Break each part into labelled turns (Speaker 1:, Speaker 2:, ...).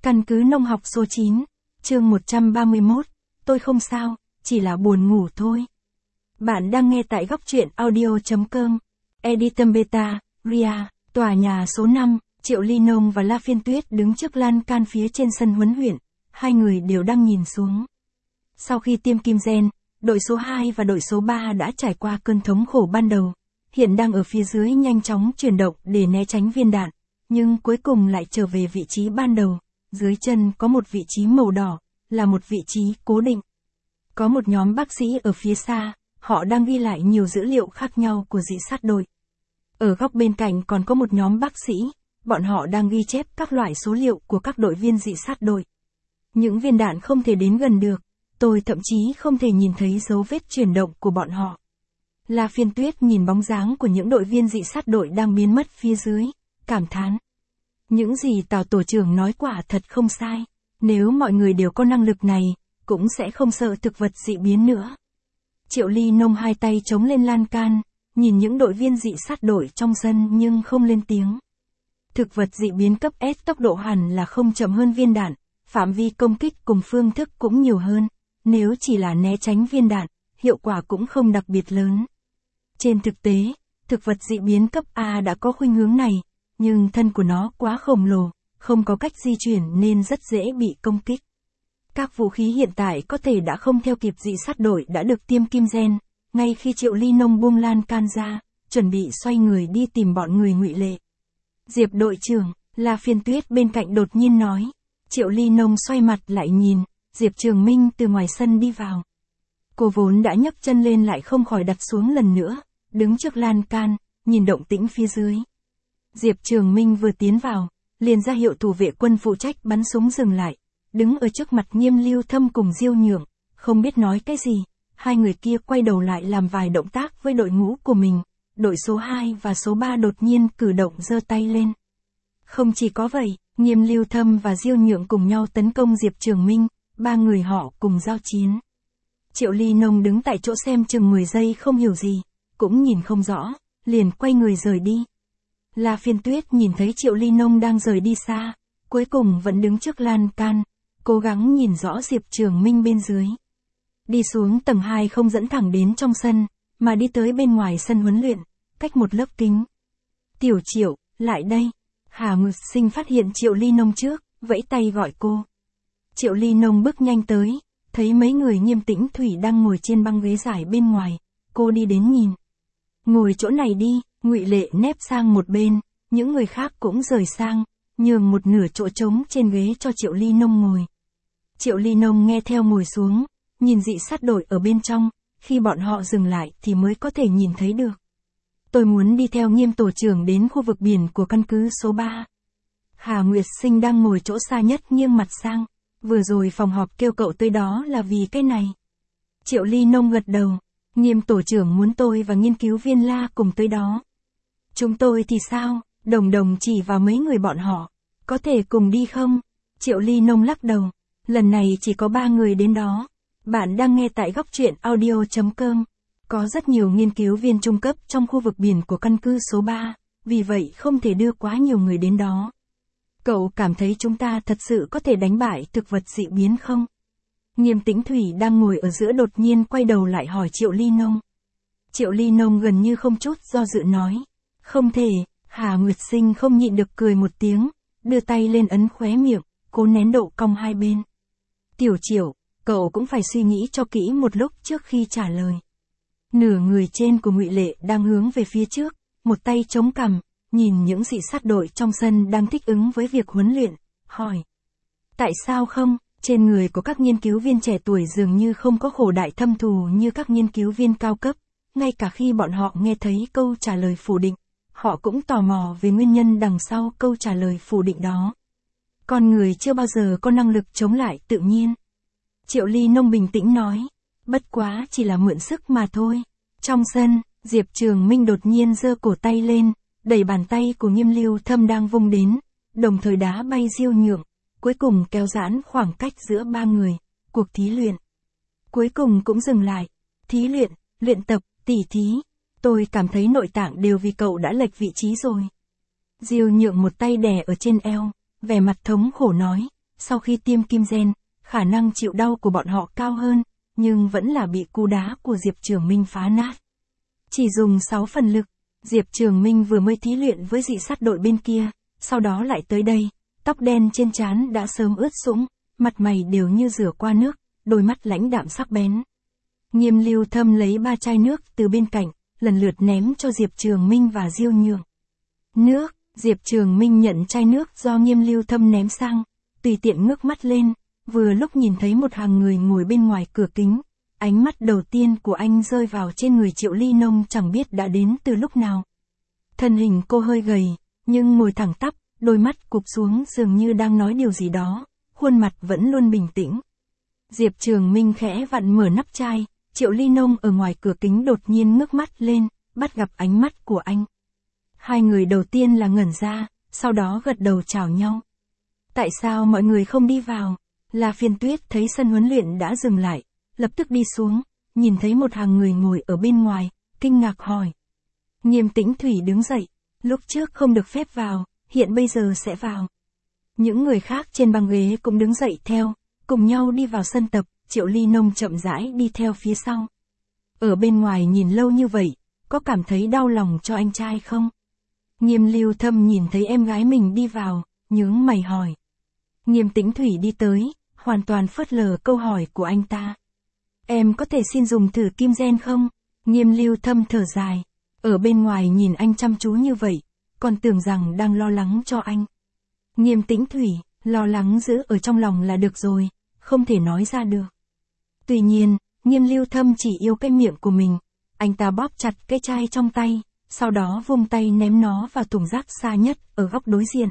Speaker 1: Căn cứ nông học số 9, chương 131, tôi không sao, chỉ là buồn ngủ thôi. Bạn đang nghe tại góc truyện audio.com, Editum Beta, Ria, tòa nhà số 5, Triệu Ly Nông và La Phiên Tuyết đứng trước lan can phía trên sân huấn luyện, hai người đều đang nhìn xuống. Sau khi tiêm kim gen, đội số 2 và đội số 3 đã trải qua cơn thống khổ ban đầu, hiện đang ở phía dưới nhanh chóng chuyển động để né tránh viên đạn, nhưng cuối cùng lại trở về vị trí ban đầu, dưới chân có một vị trí màu đỏ, là một vị trí cố định. Có một nhóm bác sĩ ở phía xa, họ đang ghi lại nhiều dữ liệu khác nhau của dị sát đội. Ở góc bên cạnh còn có một nhóm bác sĩ, bọn họ đang ghi chép các loại số liệu của các đội viên dị sát đội. Những viên đạn không thể đến gần được, tôi thậm chí không thể nhìn thấy dấu vết chuyển động của bọn họ. La Phiên Tuyết nhìn bóng dáng của những đội viên dị sát đội đang biến mất phía dưới, cảm thán. Những gì Tào tổ trưởng nói quả thật không sai, nếu mọi người đều có năng lực này, cũng sẽ không sợ thực vật dị biến nữa. Triệu Ly Nông hai tay chống lên lan can, nhìn những đội viên dị sát đội trong sân nhưng không lên tiếng. Thực vật dị biến cấp S tốc độ hẳn là không chậm hơn viên đạn, phạm vi công kích cùng phương thức cũng nhiều hơn, nếu chỉ là né tránh viên đạn, hiệu quả cũng không đặc biệt lớn. Trên thực tế, thực vật dị biến cấp A đã có khuynh hướng này, nhưng thân của nó quá khổng lồ, không có cách di chuyển nên rất dễ bị công kích. Các vũ khí hiện tại có thể đã không theo kịp dị sát đội đã được tiêm kim gen, ngay khi Triệu Ly Nông buông lan can ra, chuẩn bị xoay người đi tìm bọn người Ngụy Lệ. Diệp đội trưởng, La Phiên Tuyết bên cạnh đột nhiên nói. Triệu Ly Nông xoay mặt lại nhìn, Diệp Trường Minh từ ngoài sân đi vào. Cô vốn đã nhấc chân lên lại không khỏi đặt xuống lần nữa, đứng trước lan can, nhìn động tĩnh phía dưới. Diệp Trường Minh vừa tiến vào, liền ra hiệu thủ vệ quân phụ trách bắn súng dừng lại, đứng ở trước mặt Nghiêm Lưu Thâm cùng Diêu Nhượng, không biết nói cái gì, hai người kia quay đầu lại làm vài động tác với đội ngũ của mình, đội số 2 và số 3 đột nhiên cử động giơ tay lên. Không chỉ có vậy, Nghiêm Lưu Thâm và Diêu Nhượng cùng nhau tấn công Diệp Trường Minh, ba người họ cùng giao chiến. Triệu Ly Nông đứng tại chỗ xem chừng 10 giây không hiểu gì, cũng nhìn không rõ, liền quay người rời đi. La Phiên Tuyết nhìn thấy Triệu Ly Nông đang rời đi xa, cuối cùng vẫn đứng trước lan can, cố gắng nhìn rõ Diệp Trường Minh bên dưới. Đi xuống tầng 2 không dẫn thẳng đến trong sân, mà đi tới bên ngoài sân huấn luyện, cách một lớp kính. Tiểu Triệu, lại đây. Hà Ngự Sinh phát hiện Triệu Ly Nông trước, vẫy tay gọi cô. Triệu Ly Nông bước nhanh tới, thấy mấy người Nghiêm Tĩnh Thủy đang ngồi trên băng ghế dài bên ngoài, cô đi đến nhìn. Ngồi chỗ này đi, Ngụy Lệ nép sang một bên, những người khác cũng rời sang, nhường một nửa chỗ trống trên ghế cho Triệu Ly Nông ngồi. Triệu Ly Nông nghe theo ngồi xuống, nhìn dị sát đội ở bên trong, khi bọn họ dừng lại thì mới có thể nhìn thấy được. Tôi muốn đi theo Nghiêm tổ trưởng đến khu vực biển của căn cứ số 3. Hà Nguyệt Sinh đang ngồi chỗ xa nhất nghiêng mặt sang, vừa rồi phòng họp kêu cậu tới đó là vì cái này. Triệu Ly Nông gật đầu, Nghiêm tổ trưởng muốn tôi và nghiên cứu viên La cùng tới đó. Chúng tôi thì sao? Đồng Đồng chỉ vào mấy người bọn họ, có thể cùng đi không? Triệu Ly Nông lắc đầu, lần này chỉ có 3 người đến đó. Bạn đang nghe tại góc truyện audio.com. Có rất nhiều nghiên cứu viên trung cấp trong khu vực biển của căn cứ số 3, vì vậy không thể đưa quá nhiều người đến đó. Cậu cảm thấy chúng ta thật sự có thể đánh bại thực vật dị biến không? Nghiêm Tĩnh Thủy đang ngồi ở giữa đột nhiên quay đầu lại hỏi Triệu Ly Nông. Triệu Ly Nông gần như không chút do dự nói. Không thể. Hà Nguyệt Sinh không nhịn được cười một tiếng, đưa tay lên ấn khóe miệng, cố nén độ cong hai bên. Tiểu Triệu, cậu cũng phải suy nghĩ cho kỹ một lúc trước khi trả lời. Nửa người trên của Ngụy Lệ đang hướng về phía trước, một tay chống cằm, nhìn những dị sát đội trong sân đang thích ứng với việc huấn luyện, hỏi. Tại sao không? Trên người của các nghiên cứu viên trẻ tuổi dường như không có khổ đại thâm thù như các nghiên cứu viên cao cấp, ngay cả khi bọn họ nghe thấy câu trả lời phủ định, họ cũng tò mò về nguyên nhân đằng sau câu trả lời phủ định đó. Con người chưa bao giờ có năng lực chống lại tự nhiên. Triệu Ly Nông bình tĩnh nói, bất quá chỉ là mượn sức mà thôi. Trong sân, Diệp Trường Minh đột nhiên giơ cổ tay lên, đẩy bàn tay của Nghiêm Lưu Thâm đang vung đến, đồng thời đá bay Diêu Nhượng, cuối cùng kéo giãn khoảng cách giữa ba người, cuộc thí luyện. Cuối cùng cũng dừng lại, thí luyện, luyện tập, tỉ thí, tôi cảm thấy nội tạng đều vì cậu đã lệch vị trí rồi. Diêu Nhượng một tay đè ở trên eo, vẻ mặt thống khổ nói, sau khi tiêm kim gen, khả năng chịu đau của bọn họ cao hơn, nhưng vẫn là bị cú đá của Diệp Trường Minh phá nát. Chỉ dùng 6 phần lực, Diệp Trường Minh vừa mới thí luyện với dị sát đội bên kia, sau đó lại tới đây, tóc đen trên trán đã sớm ướt sũng, mặt mày đều như rửa qua nước, đôi mắt lãnh đạm sắc bén. Nghiêm Lưu Thâm lấy 3 chai nước từ bên cạnh, lần lượt ném cho Diệp Trường Minh và Diêu Nhược. Nước, Diệp Trường Minh nhận chai nước do Nghiêm Lưu Thâm ném sang, tùy tiện ngước mắt lên, vừa lúc nhìn thấy một hàng người ngồi bên ngoài cửa kính. Ánh mắt đầu tiên của anh rơi vào trên người Triệu Ly Nông chẳng biết đã đến từ lúc nào. Thân hình cô hơi gầy, nhưng ngồi thẳng tắp, đôi mắt cụp xuống dường như đang nói điều gì đó, khuôn mặt vẫn luôn bình tĩnh. Diệp Trường Minh khẽ vặn mở nắp chai, Triệu Ly Nông ở ngoài cửa kính đột nhiên ngước mắt lên, bắt gặp ánh mắt của anh. Hai người đầu tiên là ngẩn ra, sau đó gật đầu chào nhau. Tại sao mọi người không đi vào? La Phiên Tuyết thấy sân huấn luyện đã dừng lại, lập tức đi xuống, nhìn thấy một hàng người ngồi ở bên ngoài, kinh ngạc hỏi. Nghiêm Tĩnh Thủy đứng dậy, lúc trước không được phép vào, hiện bây giờ sẽ vào. Những người khác trên băng ghế cũng đứng dậy theo, cùng nhau đi vào sân tập, Triệu Ly Nông chậm rãi đi theo phía sau. Ở bên ngoài nhìn lâu như vậy, có cảm thấy đau lòng cho anh trai không? Nghiêm Lưu Thâm nhìn thấy em gái mình đi vào, nhướng mày hỏi. Nghiêm Tĩnh Thủy đi tới, hoàn toàn phớt lờ câu hỏi của anh ta. Em có thể xin dùng thử kim gen không? Nghiêm Lưu Thâm thở dài. Ở bên ngoài nhìn anh chăm chú như vậy, còn tưởng rằng đang lo lắng cho anh. Nghiêm Tĩnh Thủy, lo lắng giữ ở trong lòng là được rồi, không thể nói ra được. Tuy nhiên, Nghiêm Lưu Thâm chỉ yêu cái miệng của mình. Anh ta bóp chặt cái chai trong tay, sau đó vung tay ném nó vào thùng rác xa nhất, ở góc đối diện.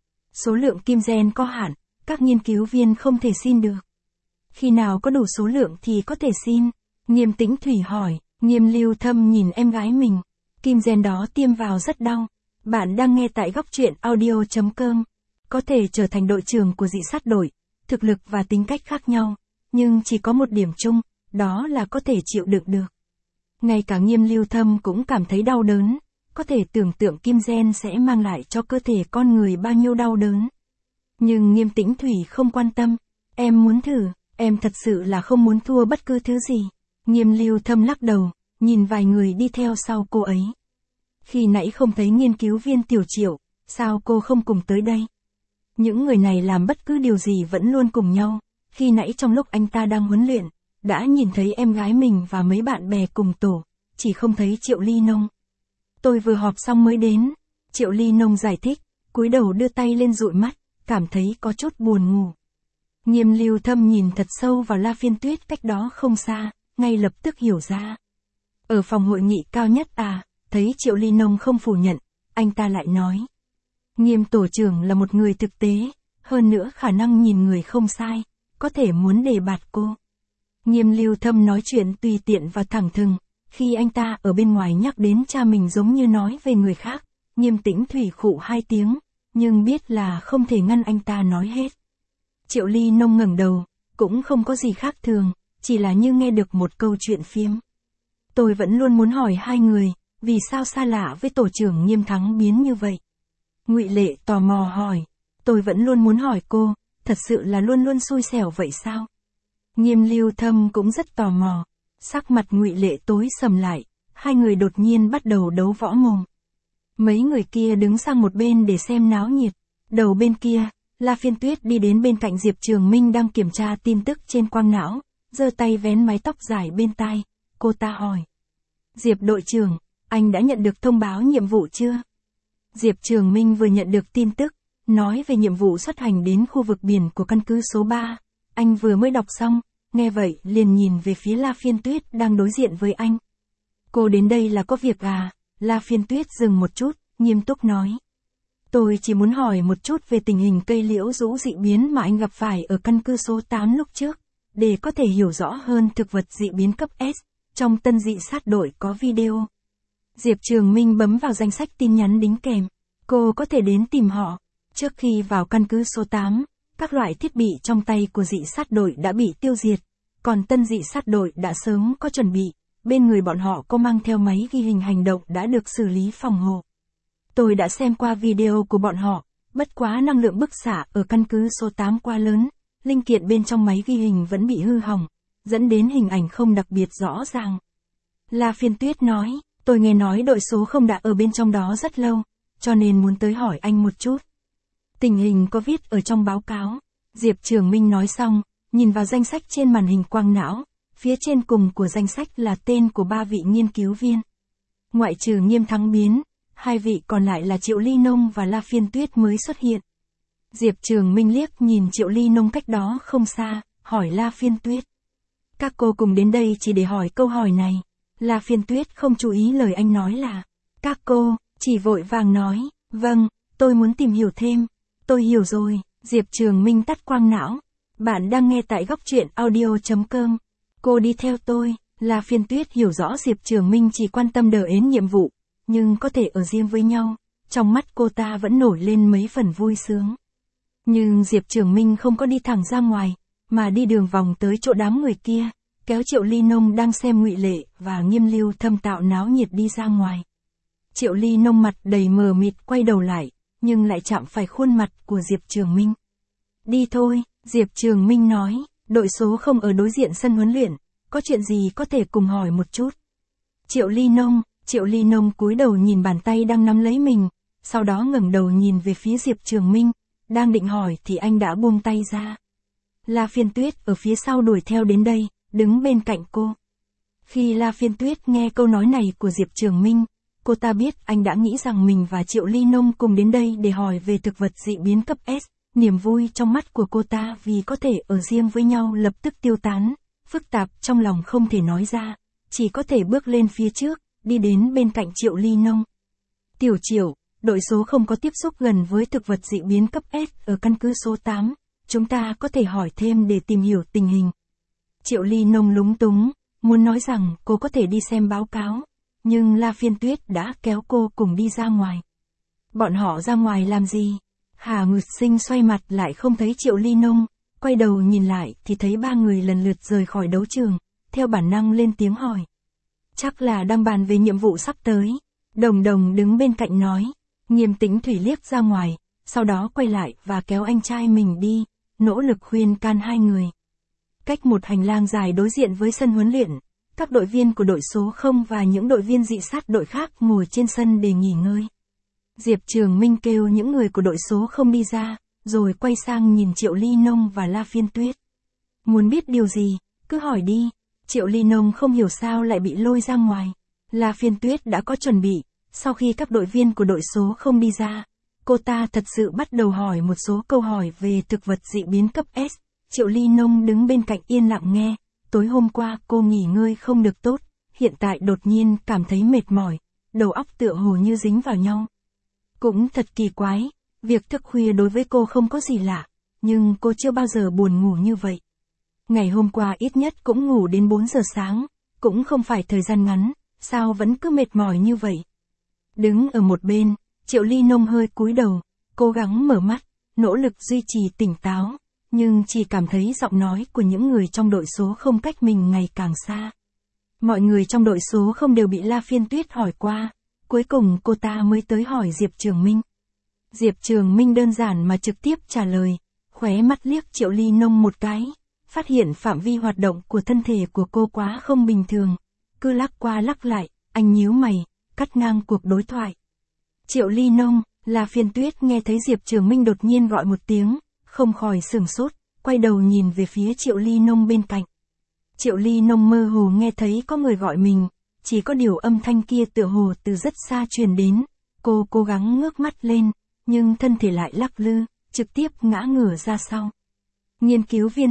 Speaker 1: Số lượng kim gen có hạn, các nghiên cứu viên không thể xin được. Khi nào có đủ số lượng thì có thể xin? Nghiêm Tĩnh Thủy hỏi. Nghiêm Lưu Thâm nhìn em gái mình. Kim gen đó tiêm vào rất đau. Bạn đang nghe tại góc truyện audio.com. Có thể trở thành đội trưởng của dị sát đội, thực lực và tính cách khác nhau, nhưng chỉ có một điểm chung, đó là có thể chịu đựng được. Ngay cả Nghiêm Lưu Thâm cũng cảm thấy đau đớn, có thể tưởng tượng kim gen sẽ mang lại cho cơ thể con người bao nhiêu đau đớn. Nhưng Nghiêm Tĩnh Thủy không quan tâm. Em muốn thử, em thật sự là không muốn thua bất cứ thứ gì. Nghiêm Lưu Thâm lắc đầu, nhìn vài người đi theo sau cô ấy. Khi nãy không thấy nghiên cứu viên Tiểu Triệu, sao cô không cùng tới đây? Những người này làm bất cứ điều gì vẫn luôn cùng nhau. Khi nãy trong lúc anh ta đang huấn luyện, đã nhìn thấy em gái mình và mấy bạn bè cùng tổ, chỉ không thấy Triệu Ly Nông. Tôi vừa họp xong mới đến. Triệu Ly Nông giải thích, cúi đầu đưa tay lên dụi mắt, cảm thấy có chút buồn ngủ. Nghiêm Lưu Thâm nhìn thật sâu vào La Phiên Tuyết cách đó không xa, ngay lập tức hiểu ra. Ở phòng hội nghị cao nhất à, thấy Triệu Ly Nông không phủ nhận, anh ta lại nói. Nghiêm tổ trưởng là một người thực tế, hơn nữa khả năng nhìn người không sai, có thể muốn đề bạt cô. Nghiêm Lưu Thâm nói chuyện tùy tiện và thẳng thừng, khi anh ta ở bên ngoài nhắc đến cha mình giống như nói về người khác, Nghiêm Tĩnh Thủy khụ 2 tiếng, nhưng biết là không thể ngăn anh ta nói hết. Triệu Ly Nông ngẩng đầu, cũng không có gì khác thường, chỉ là như nghe được một câu chuyện phiếm. Tôi vẫn luôn muốn hỏi hai người, vì sao xa lạ với tổ trưởng Nghiêm Thắng biến như vậy? Ngụy Lệ tò mò hỏi, tôi vẫn luôn muốn hỏi cô, thật sự là luôn luôn xui xẻo vậy sao? Nghiêm Lưu Thâm cũng rất tò mò, sắc mặt Ngụy Lệ tối sầm lại, hai người đột nhiên bắt đầu đấu võ mồm. Mấy người kia đứng sang một bên để xem náo nhiệt, đầu bên kia, La Phiên Tuyết đi đến bên cạnh Diệp Trường Minh đang kiểm tra tin tức trên quang não, giơ tay vén mái tóc dài bên tai, cô ta hỏi. Diệp đội trưởng, anh đã nhận được thông báo nhiệm vụ chưa? Diệp Trường Minh vừa nhận được tin tức, nói về nhiệm vụ xuất hành đến khu vực biển của căn cứ số 3, anh vừa mới đọc xong, nghe vậy liền nhìn về phía La Phiên Tuyết đang đối diện với anh. Cô đến đây là có việc à? La Phiên Tuyết dừng một chút, nghiêm túc nói. Tôi chỉ muốn hỏi một chút về tình hình cây liễu rũ dị biến mà anh gặp phải ở căn cứ số 8 lúc trước, để có thể hiểu rõ hơn thực vật dị biến cấp S, trong tân dị sát đội có video. Diệp Trường Minh bấm vào danh sách tin nhắn đính kèm, cô có thể đến tìm họ. Trước khi vào căn cứ số 8, các loại thiết bị trong tay của dị sát đội đã bị tiêu diệt, còn tân dị sát đội đã sớm có chuẩn bị, bên người bọn họ có mang theo máy ghi hình hành động đã được xử lý phòng hộ. Tôi đã xem qua video của bọn họ, Bất quá năng lượng bức xạ ở căn cứ số 8 quá lớn, linh kiện bên trong máy ghi hình vẫn bị hư hỏng, dẫn đến hình ảnh không đặc biệt rõ ràng. La Phiên Tuyết nói, tôi nghe nói đội số 0 đã ở bên trong đó rất lâu, cho nên muốn tới hỏi anh một chút. Tình hình có viết ở trong báo cáo. Diệp Trường Minh nói xong, nhìn vào danh sách trên màn hình quang não, phía trên cùng của danh sách là tên của 3 vị nghiên cứu viên. Ngoại trừ Nghiêm Thắng Biến, 2 vị còn lại là Triệu Ly Nông và La Phiên Tuyết mới xuất hiện. Diệp Trường Minh liếc nhìn Triệu Ly Nông cách đó không xa, hỏi La Phiên Tuyết. Các cô cùng đến đây chỉ để hỏi câu hỏi này. La Phiên Tuyết không chú ý lời anh nói là. Các cô, chỉ vội vàng nói, vâng, tôi muốn tìm hiểu thêm. Tôi hiểu rồi. Diệp Trường Minh tắt quang não. Bạn đang nghe tại góc truyện audio.com. Cô đi theo tôi. La Phiên Tuyết hiểu rõ Diệp Trường Minh chỉ quan tâm đờ ến nhiệm vụ, nhưng có thể ở riêng với nhau, trong mắt cô ta vẫn nổi lên mấy phần vui sướng. Nhưng Diệp Trường Minh không có đi thẳng ra ngoài, mà đi đường vòng tới chỗ đám người kia, kéo Triệu Ly Nông đang xem Ngụy Lệ và Nghiêm Lưu Thâm tạo náo nhiệt đi ra ngoài. Triệu Ly Nông mặt đầy mờ mịt quay đầu lại, nhưng lại chạm phải khuôn mặt của Diệp Trường Minh. Đi thôi, Diệp Trường Minh nói, đội số 0 ở đối diện sân huấn luyện, có chuyện gì có thể cùng hỏi một chút. Triệu Ly Nông cúi đầu nhìn bàn tay đang nắm lấy mình, sau đó ngẩng đầu nhìn về phía Diệp Trường Minh, đang định hỏi thì anh đã buông tay ra. La Phiên Tuyết ở phía sau đuổi theo đến đây, đứng bên cạnh cô. Khi La Phiên Tuyết nghe câu nói này của Diệp Trường Minh, cô ta biết anh đã nghĩ rằng mình và Triệu Ly Nông cùng đến đây để hỏi về thực vật dị biến cấp S. Niềm vui trong mắt của cô ta vì có thể ở riêng với nhau lập tức tiêu tán, phức tạp trong lòng không thể nói ra, chỉ có thể bước lên phía trước, đi đến bên cạnh Triệu Ly Nông. Tiểu Triệu, đội số không có tiếp xúc gần với thực vật dị biến cấp S ở căn cứ số 8, chúng ta có thể hỏi thêm để tìm hiểu tình hình. Triệu Ly Nông lúng túng, muốn nói rằng cô có thể đi xem báo cáo, nhưng La Phiên Tuyết đã kéo cô cùng đi ra ngoài. Bọn họ ra ngoài làm gì? Hà Ngụt Sinh xoay mặt lại không thấy Triệu Ly Nông, quay đầu nhìn lại thì thấy 3 người lần lượt rời khỏi đấu trường, theo bản năng lên tiếng hỏi. Chắc là đang bàn về nhiệm vụ sắp tới. Đồng Đồng đứng bên cạnh nói. Nghiêm Tĩnh Thủy liếc ra ngoài, sau đó quay lại và kéo anh trai mình đi, nỗ lực khuyên can 2 người. Cách một hành lang dài đối diện với sân huấn luyện, các đội viên của đội số 0 và những đội viên dị sát đội khác ngồi trên sân để nghỉ ngơi. Diệp Trường Minh kêu những người của đội số 0 đi ra, rồi quay sang nhìn Triệu Ly Nông và La Phiên Tuyết. Muốn biết điều gì, cứ hỏi đi. Triệu Ly Nông không hiểu sao lại bị lôi ra ngoài. La Phiên Tuyết đã có chuẩn bị, sau khi các đội viên của đội số 0 đi ra, cô ta thật sự bắt đầu hỏi một số câu hỏi về thực vật dị biến cấp S. Triệu Ly Nông đứng bên cạnh yên lặng nghe. Tối hôm qua cô nghỉ ngơi không được tốt, hiện tại đột nhiên cảm thấy mệt mỏi, đầu óc tựa hồ như dính vào nhau. Cũng thật kỳ quái, việc thức khuya đối với cô không có gì lạ, nhưng cô chưa bao giờ buồn ngủ như vậy. Ngày hôm qua ít nhất cũng ngủ đến 4 giờ sáng, cũng không phải thời gian ngắn, sao vẫn cứ mệt mỏi như vậy. Đứng ở một bên, Triệu Ly Nông hơi cúi đầu, cố gắng mở mắt, nỗ lực duy trì tỉnh táo, nhưng chỉ cảm thấy giọng nói của những người trong đội số 0 cách mình ngày càng xa. Mọi người trong đội số 0 đều bị La Phiên Tuyết hỏi qua, cuối cùng cô ta mới tới hỏi Diệp Trường Minh. Diệp Trường Minh đơn giản mà trực tiếp trả lời, khóe mắt liếc Triệu Ly Nông một cái, phát hiện phạm vi hoạt động của thân thể của cô quá không bình thường, cứ lắc qua lắc lại, anh nhíu mày, cắt ngang cuộc đối thoại. Triệu Ly Nông, La Phiên Tuyết nghe thấy Diệp Trường Minh đột nhiên gọi một tiếng, không khỏi sửng sốt, quay đầu nhìn về phía Triệu Ly Nông bên cạnh. Triệu Ly Nông mơ hồ nghe thấy có người gọi mình, chỉ có điều âm thanh kia tựa hồ từ rất xa truyền đến, cô cố gắng ngước mắt lên, nhưng thân thể lại lắc lư, trực tiếp ngã ngửa ra sau. Nghiên cứu viên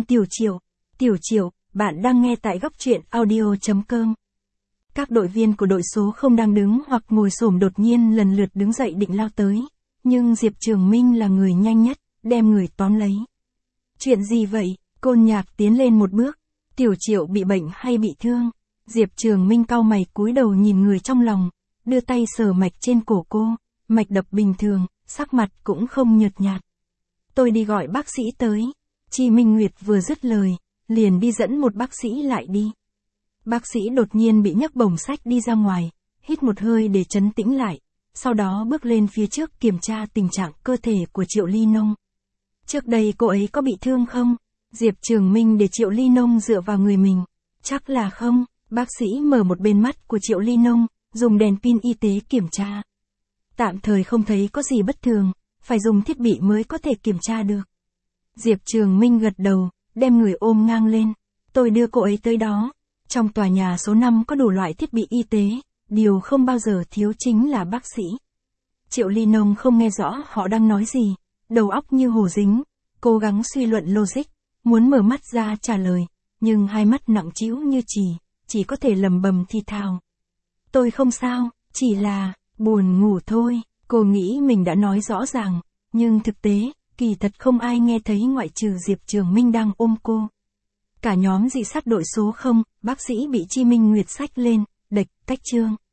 Speaker 1: Tiểu Triệu, bạn đang nghe tại góc truyện audio.com. Các đội viên của đội số 0 đang đứng hoặc ngồi xổm đột nhiên lần lượt đứng dậy định lao tới, nhưng Diệp Trường Minh là người nhanh nhất, đem người tóm lấy. Chuyện gì vậy? Côn Nhạc tiến lên một bước. Tiểu Triệu bị bệnh hay bị thương? Diệp Trường Minh cau mày cúi đầu nhìn người trong lòng, đưa tay sờ mạch trên cổ cô, mạch đập bình thường, sắc mặt cũng không nhợt nhạt. Tôi đi gọi bác sĩ tới. Chi Minh Nguyệt vừa dứt lời, liền đi dẫn một bác sĩ lại đi. Bác sĩ đột nhiên bị nhấc bổng xách đi ra ngoài, hít một hơi để trấn tĩnh lại, sau đó bước lên phía trước kiểm tra tình trạng cơ thể của Triệu Ly Nông. Trước đây cô ấy có bị thương không? Diệp Trường Minh để Triệu Ly Nông dựa vào người mình. Chắc là không. Bác sĩ mở một bên mắt của Triệu Ly Nông, dùng đèn pin y tế kiểm tra. Tạm thời không thấy có gì bất thường, phải dùng thiết bị mới có thể kiểm tra được. Diệp Trường Minh gật đầu, đem người ôm ngang lên. Tôi đưa cô ấy tới đó. Trong tòa nhà số 5 có đủ loại thiết bị y tế, điều không bao giờ thiếu chính là bác sĩ. Triệu Ly Nông không nghe rõ họ đang nói gì, đầu óc như hồ dính, cố gắng suy luận logic, muốn mở mắt ra trả lời, nhưng hai mắt nặng trĩu như chỉ có thể lầm bầm thì thào. Tôi không sao, chỉ là buồn ngủ thôi. Cô nghĩ mình đã nói rõ ràng, nhưng thực tế, kỳ thật không ai nghe thấy ngoại trừ Diệp Trường Minh đang ôm cô. Cả nhóm dị sát đội số 0, bác sĩ bị Chi Minh Nguyệt xách lên, đệch, cách chương.